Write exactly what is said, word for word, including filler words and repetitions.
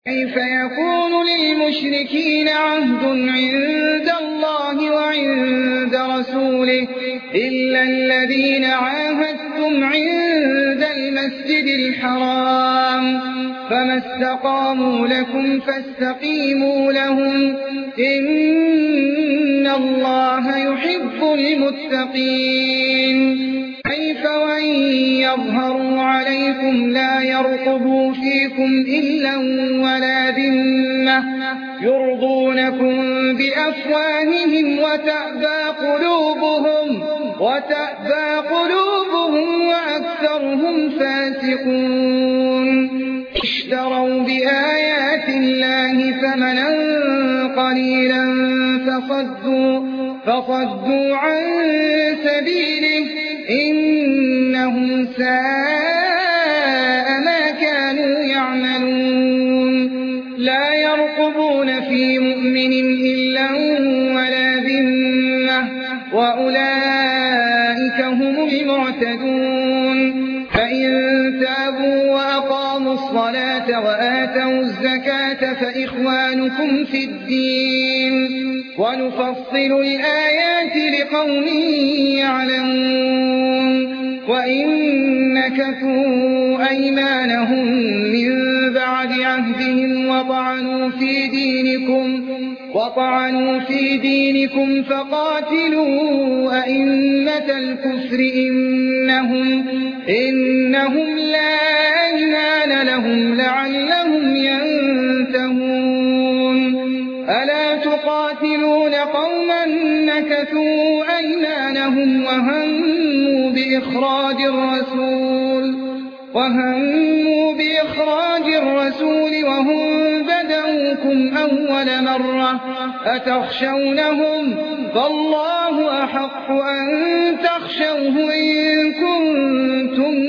كيف يكون للمشركين عهد عند الله وعند رسوله إلا الذين عاهدتم عند المسجد الحرام فما استقاموا لكم فاستقيموا لهم إن الله يحب المتقين. كيف وإن يظهروا عليكم لا يرقبوا فيكم إلا ولا ذمة يرضونكم بأفواههم وتأبى قلوبهم وتأبى قلوبهم وأكثرهم فاسقون. اشتروا بآيات الله ثمنا قليلا فصدوا, فصدوا عن سبيله إنهم ساء ما كانوا يعملون. لا يرقبون في مؤمن إلا ولا ذمة وأولئك هم المعتدون. فإن تابوا وأقاموا الصلاة وآتوا الزكاة فإخوانكم في الدين ونفصل الآيات لقوم يعلمون. وإن نكثوا أيمانهم من بعد عهدهم وطعنوا في دينكم وطعنوا في دينكم فقاتلوا أئمة الكفر إنهم, إنهم لا أيمان لهم لعلهم ينتهون. ألا تقاتلون قوما نكثوا أيمانهم وهموا بإخراج الرسول وهموا بإخراج الرسول وهم بدأوكم أول مرة أتخشونهم فالله أحق أن تخشوه إن كنتم